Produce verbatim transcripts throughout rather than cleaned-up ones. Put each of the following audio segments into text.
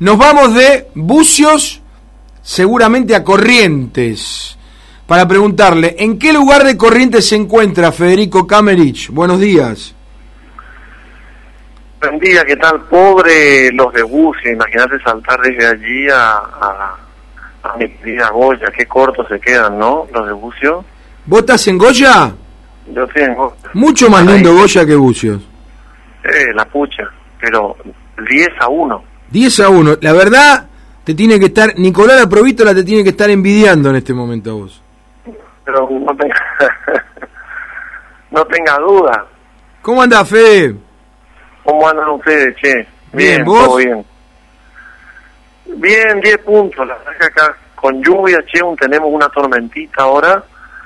Nos vamos de Bucios seguramente a Corrientes para preguntarle, ¿en qué lugar de Corrientes se encuentra Federico Kamerich? Buenos días. Buen día, ¿qué tal? Pobre los de Bucios, imagínate saltar desde allí a, a, a mi querida Goya, qué cortos se quedan, ¿no? Los de Bucios. ¿Vos estás en Goya? Yo estoy en Goya. Mucho más lindo ahí. Goya que Bucios. Eh, la pucha, pero diez a uno. diez a uno, la verdad, te tiene que estar, Nicolás Provítola te tiene que estar envidiando en este momento a vos. Pero no tenga, no tenga duda. ¿Cómo andás, Fede? ¿Cómo andan ustedes, che? Bien, Bien, ¿vos? todo bien. Bien, diez puntos, la verdad que acá con lluvia, che, un, tenemos una tormentita ahora,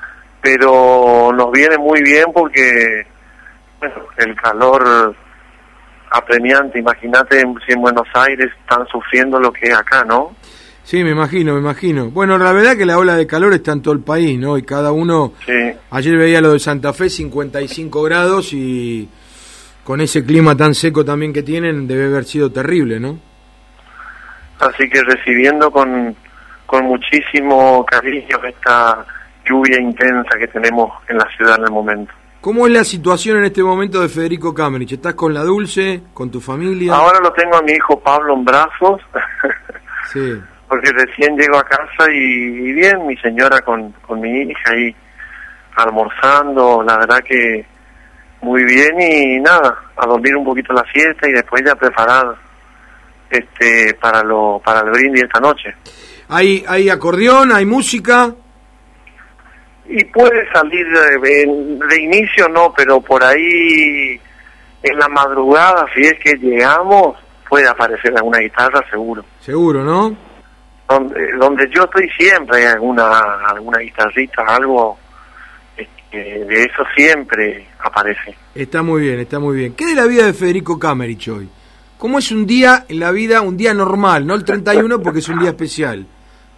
pero nos viene muy bien porque, bueno, el calor apremiante, imagínate si en Buenos Aires están sufriendo lo que es acá, ¿no? Sí, me imagino, me imagino. Bueno, la verdad que la ola de calor está en todo el país, ¿no? Y cada uno... Sí. Ayer veía lo de Santa Fe, cincuenta y cinco grados, y con ese clima tan seco también que tienen, debe haber sido terrible, ¿no? Así que recibiendo con, con muchísimo cariño esta lluvia intensa que tenemos en la ciudad en el momento. ¿Cómo es la situación en este momento de Federico Kamerich? ¿Estás con la Dulce, con tu familia? Ahora lo tengo a mi hijo Pablo en brazos, sí. Porque recién llego a casa y, y bien, mi señora con, con mi hija ahí almorzando, la verdad que muy bien y nada, a dormir un poquito la siesta y después ya preparar este para lo para el brindis esta noche. ¿Hay, hay acordeón, hay música? Y puede salir de, de inicio no, pero por ahí en la madrugada, si es que llegamos, puede aparecer alguna guitarra seguro. Seguro, ¿no? Donde, donde yo estoy siempre hay alguna alguna guitarrita, algo este, de eso siempre aparece. Está muy bien, está muy bien. ¿Qué de la vida de Federico Kamerich hoy? ¿Cómo es un día en la vida, un día normal, no el treinta y uno porque es un día especial?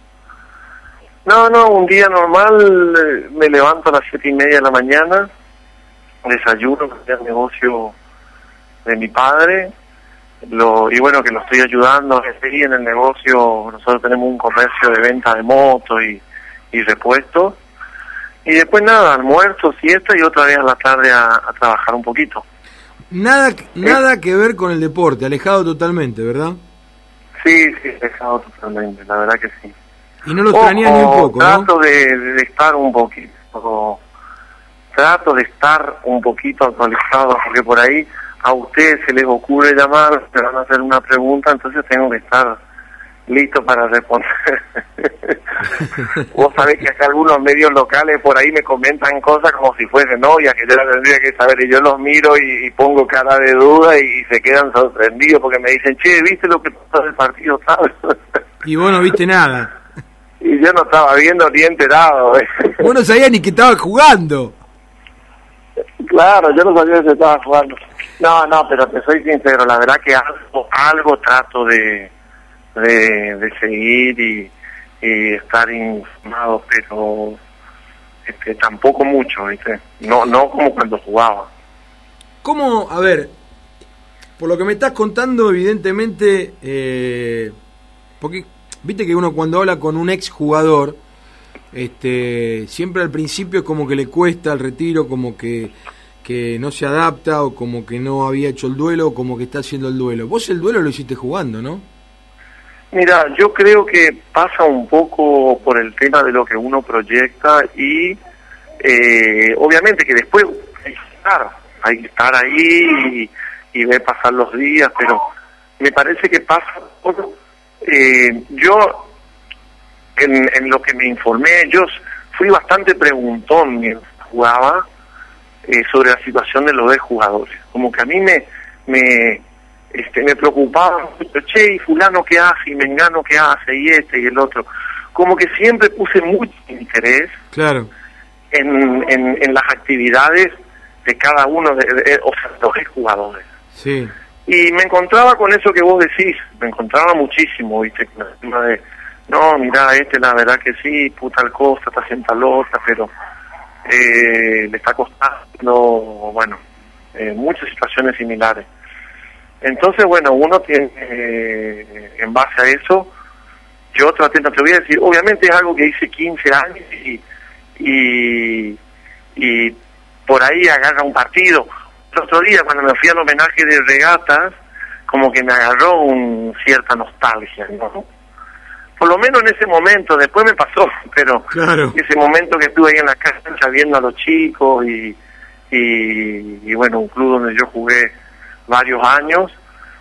No, no, un día normal, me levanto a las siete y media de la mañana, desayuno, voy al negocio de mi padre, lo y bueno, que lo estoy ayudando ahí en el negocio. Nosotros tenemos un comercio de venta de motos y, y repuestos, y después nada, almuerzo, siesta y otra vez a la tarde a, a trabajar un poquito. Nada, ¿Eh? nada que ver con el deporte, alejado totalmente, ¿verdad? Sí, sí, dejado totalmente, la verdad que sí. Y no lo extrañas ni un poco, trato ¿no? Trato de, de estar un poquito, trato de estar un poquito actualizado, porque por ahí a ustedes se les ocurre llamar, te van a hacer una pregunta, entonces tengo que estar listo para responder. Vos sabés que acá algunos medios locales por ahí me comentan cosas como si fuesen novias, que yo las tendría que saber, y yo los miro y, y pongo cara de duda y, y se quedan sorprendidos porque me dicen, che, ¿viste lo que pasó del partido tal? Y vos no viste nada. Y yo no estaba viendo ni enterado. ¿eh? Vos no sabías ni que estaba jugando. Claro, yo no sabía que se estaba jugando. No, no, pero te soy sincero, la verdad que algo, algo trato de, de, de seguir y, y estar informado, pero este, tampoco mucho, ¿viste? No, no como cuando jugaba. ¿Cómo, a ver, por lo que me estás contando, evidentemente, eh, porque viste que uno cuando habla con un ex jugador, este, siempre al principio es como que le cuesta el retiro, como que, que no se adapta, o como que no había hecho el duelo, o como que está haciendo el duelo. Vos el duelo lo hiciste jugando, ¿no? Mira, yo creo que pasa un poco por el tema de lo que uno proyecta y eh, obviamente que después hay que estar, hay que estar ahí y, y ver pasar los días, pero me parece que pasa por... Eh, yo, en, en lo que me informé, yo fui bastante preguntón mientras jugaba eh, sobre la situación de los jugadores. Como que a mí me me este me preocupaba mucho, che, y fulano qué hace, y mengano qué hace, y este y el otro. Como que siempre puse mucho interés claro. en, en, en las actividades de cada uno, de, de, o sea, los jugadores. Sí. Y me encontraba con eso que vos decís, me encontraba muchísimo, ¿viste? Con el tema de, no, mirá, este la verdad que sí, puta tal cosa, está haciendo tal otra, pero eh, le está costando, bueno, eh, muchas situaciones similares. Entonces, bueno, uno tiene, eh, en base a eso, yo traté, no te voy a decir, obviamente es algo que hice quince años y, y, y por ahí agarra un partido. El otro día, cuando me fui al homenaje de regatas, como que me agarró un, cierta nostalgia, ¿no? Por lo menos en ese momento, después me pasó, pero claro. Ese momento que estuve ahí en la cancha viendo a los chicos y, y, y bueno, un club donde yo jugué varios años,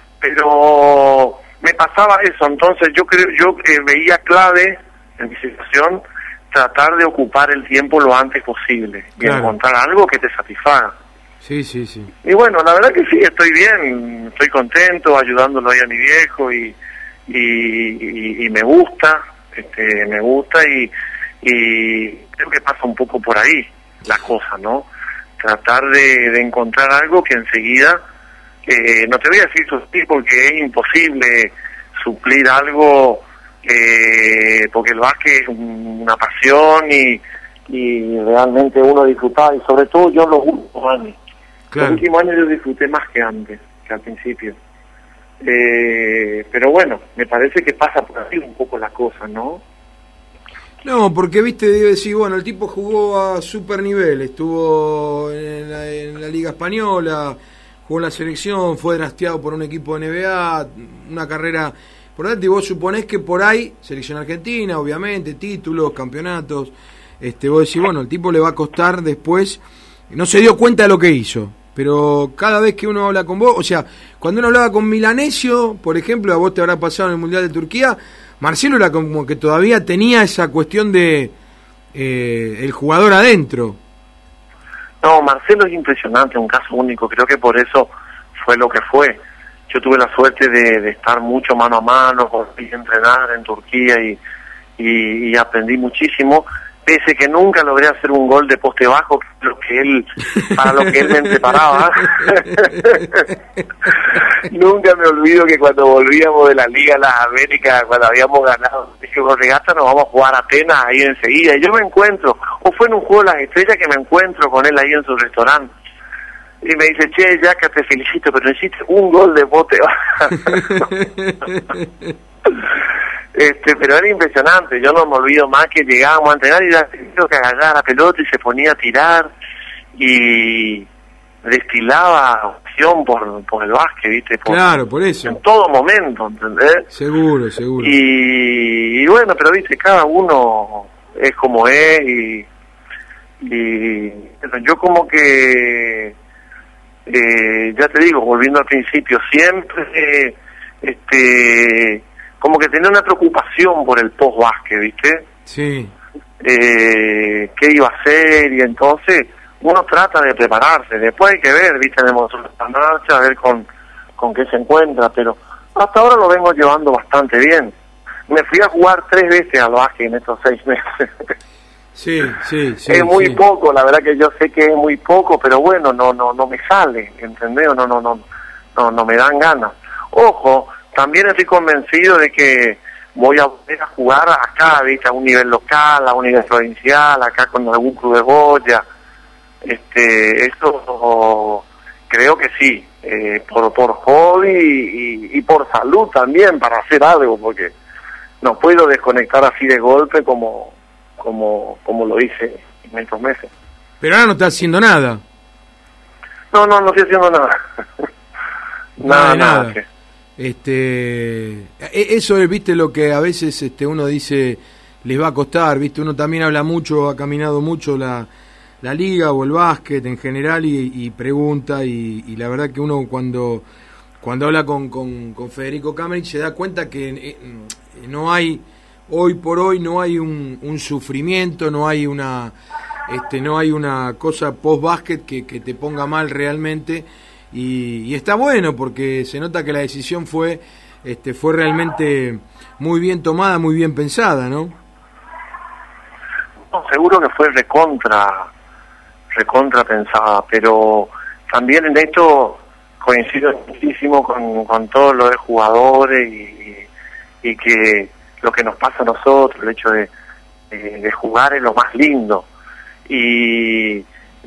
pero me pasaba eso. Entonces yo creo, yo eh, veía clave en mi situación tratar de ocupar el tiempo lo antes posible y claro. encontrar algo que te satisfaga. Sí, sí, sí. Y bueno, la verdad que sí, estoy bien, estoy contento ayudándolo ahí a mi viejo y y, y, y me gusta, este, me gusta y, y creo que pasa un poco por ahí la cosa, ¿no? Tratar de, de encontrar algo que enseguida, eh, no te voy a decir suplir porque es imposible suplir algo, eh, porque el básquet es una pasión y, y realmente uno disfruta, y sobre todo yo los últimos años. Claro. Los últimos años yo disfruté más que antes, que al principio. Eh, pero bueno, me parece que pasa por ahí un poco la cosa, ¿no? No, porque viste, debe decir, bueno, el tipo jugó a super nivel, estuvo en la, en la Liga Española, jugó en la selección, fue drafteado por un equipo de N B A, una carrera por delante, y vos suponés que por ahí, selección argentina, obviamente, títulos, campeonatos, este, vos decís, bueno, el tipo le va a costar después, no se dio cuenta de lo que hizo. Pero cada vez que uno habla con vos, o sea, cuando uno hablaba con Milanesio, por ejemplo, a vos te habrá pasado en el Mundial de Turquía, Marcelo era como que todavía tenía esa cuestión de eh, el jugador adentro. No, Marcelo es impresionante, un caso único, creo que por eso fue lo que fue. Yo tuve la suerte de, de estar mucho mano a mano, con él, entrenar en Turquía y, y, y aprendí muchísimo. Pese que nunca logré hacer un gol de poste bajo, lo que él, para lo que él me preparaba. Nunca me olvido que cuando volvíamos de la Liga de las Américas, cuando habíamos ganado, dije, con regata nos vamos a jugar a Atenas ahí enseguida. Y yo me encuentro, o fue en un juego de las estrellas que me encuentro con él ahí en su restaurante. Y me dice, che, Yaca, te felicito, pero hiciste un gol de poste bajo. Este, pero era impresionante, yo no me olvido más que llegábamos a entrenar y era que agarraba la pelota y se ponía a tirar y destilaba opción por, por el básquet, ¿viste? Por, claro, por eso. En todo momento, ¿entendés? Seguro, seguro. Y, y bueno, pero viste, cada uno es como es y, y yo como que, eh, ya te digo, volviendo al principio, siempre, eh, este... como que tenía una preocupación por el post-básquet, ¿viste? Sí. Eh, ¿Qué iba a hacer? Y entonces uno trata de prepararse. Después hay que ver, ¿viste? De la marcha, a ver con, con qué se encuentra. Pero hasta ahora lo vengo llevando bastante bien. Me fui a jugar tres veces al básquet en estos seis meses. Sí, sí, sí. Es muy sí. poco, la verdad que yo sé que es muy poco, pero bueno, no no no me sale, ¿entendés? No, no, no, no, no me dan ganas. Ojo, también estoy convencido de que voy a volver a jugar acá, ¿viste? A un nivel local, a un nivel provincial, acá con algún club de Goya. Este, eso creo que sí, eh, por por hobby y, y por salud también, para hacer algo, porque no puedo desconectar así de golpe como como como lo hice en estos meses. Pero ahora no estás haciendo nada. No, no, no estoy haciendo nada. nada, nada. nada. Que... Este, eso es, viste, lo que a veces este uno dice les va a costar, viste, uno también habla mucho, ha caminado mucho la, la liga o el básquet en general y, y pregunta y, y la verdad que uno cuando cuando habla con, con, con Federico Kamerich se da cuenta que eh, no hay, hoy por hoy no hay un, un sufrimiento, no hay una este no hay una cosa post básquet que, que te ponga mal realmente. Y, y está bueno porque se nota que la decisión fue este fue realmente muy bien tomada, muy bien pensada, ¿no? No, seguro que fue recontra recontra pensada, pero también en esto coincido muchísimo con, con todo lo de jugadores y, y que lo que nos pasa a nosotros, el hecho de, de, de jugar es lo más lindo y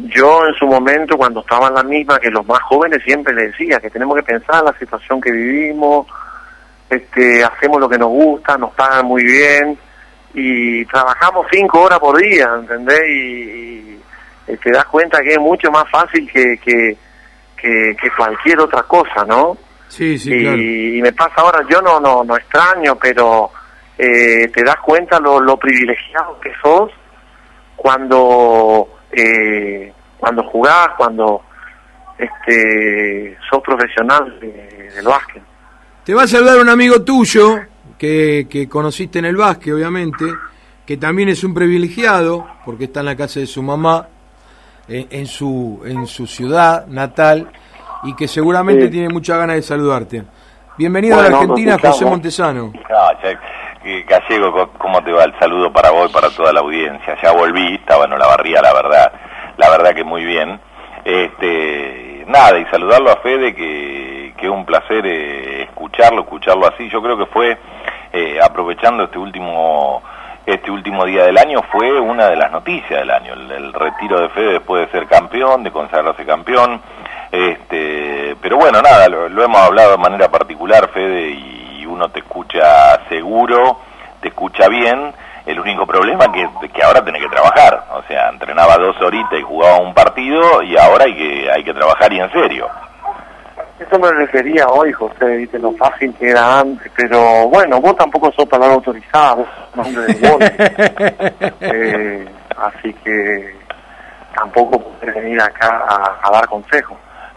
yo en su momento, cuando estaba en la misma, que los más jóvenes siempre les decía que tenemos que pensar en la situación que vivimos, este, hacemos lo que nos gusta, nos pagan muy bien y trabajamos cinco horas por día, ¿entendés? Y, y te das cuenta que es mucho más fácil que, que, que, que cualquier otra cosa, ¿no? Sí, sí, y, claro. y me pasa ahora, yo no no no extraño, pero eh, te das cuenta lo, lo privilegiado que sos cuando eh, cuando jugás, cuando este sos profesional de, del básquet. Te va a saludar un amigo tuyo que, que conociste en el básquet, obviamente, que también es un privilegiado porque está en la casa de su mamá, en, en su en su ciudad natal, y que seguramente sí tiene muchas ganas de saludarte. Bienvenido bueno, a la Argentina, José Montesano. No, che, Gallego, ¿cómo te va? El saludo para vos y para toda la audiencia. Ya volví, estaba en Olavarría, la verdad, la verdad que muy bien. Este, nada, y saludarlo a Fede, que, que es un placer eh, escucharlo, escucharlo así. Yo creo que fue, eh, aprovechando este último este último día del año, fue una de las noticias del año, el, el retiro de Fede después de ser campeón, de consagrarse campeón. Este, pero bueno, nada, lo, lo hemos hablado de manera particular, Fede, y uno te escucha seguro, te escucha bien. El único problema es que, que ahora tenés que trabajar, o sea, entrenaba dos horitas y jugaba un partido y ahora hay que hay que trabajar y en serio. Eso me refería hoy, José, viste lo fácil que era antes, pero bueno, vos tampoco sos palabra autorizada, vos sos un hombre de gol. eh, así que tampoco podés venir acá a, a dar consejos.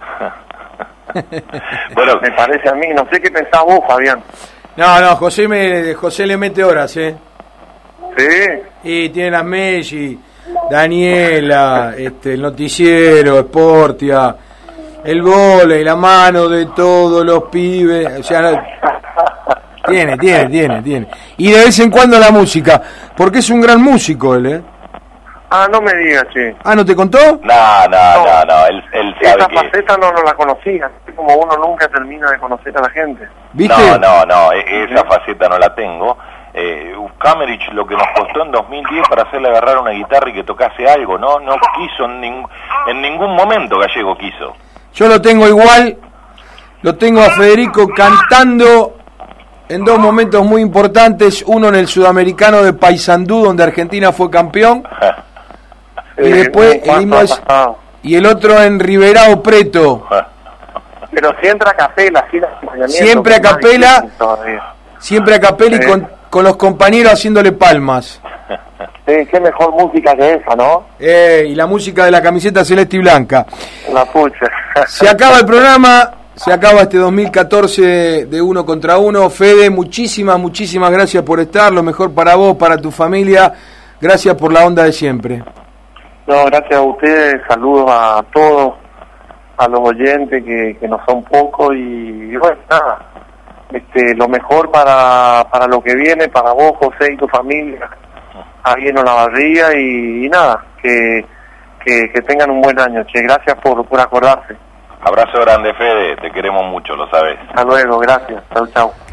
Bueno, me parece a mí, no sé qué pensás vos, Fabián. No, no, José me José le mete horas, ¿eh? Sí. Y tiene las Messi, Daniela, este, el noticiero, Sportia, el vóley, la mano de todos los pibes, o sea, no, tiene, tiene, tiene, tiene. Y de vez en cuando la música, porque es un gran músico él, ¿eh? Ah, no me digas, che. Ah, ¿no te contó? No, no, no, no, no. Él, él sabe esa que... faceta no, no la conocía, como uno nunca termina de conocer a la gente. ¿Viste? No, no, no, esa ¿sí? faceta no la tengo. Eh, Kamerich lo que nos costó en dos mil diez para hacerle agarrar una guitarra y que tocase algo, no no quiso en, ning en ningún momento. Gallego quiso. Yo lo tengo igual, lo tengo a Federico cantando en dos momentos muy importantes, uno en el Sudamericano de Paysandú, donde Argentina fue campeón, y después el himno es, y el otro en Riberao Preto. Pero siempre a capela, siempre a capela, siempre a capela y con, con los compañeros haciéndole palmas. Sí, qué mejor música que esa, ¿no? Eh, y la música de la camiseta celeste y blanca. La pucha. Se acaba el programa, se acaba este dos mil catorce de Uno contra Uno. Fede, muchísimas, muchísimas gracias por estar, lo mejor para vos, para tu familia. Gracias por la onda de siempre. No, gracias a ustedes, saludos a todos, a los oyentes que, que no son pocos y, y bueno, nada, este, lo mejor para, para lo que viene, para vos, José, y tu familia, ahí en Olavarría y, y nada, que, que, que tengan un buen año, che, gracias por, por acordarse. Abrazo grande, Fede, te queremos mucho, lo sabes. Hasta luego, gracias, chau, chau.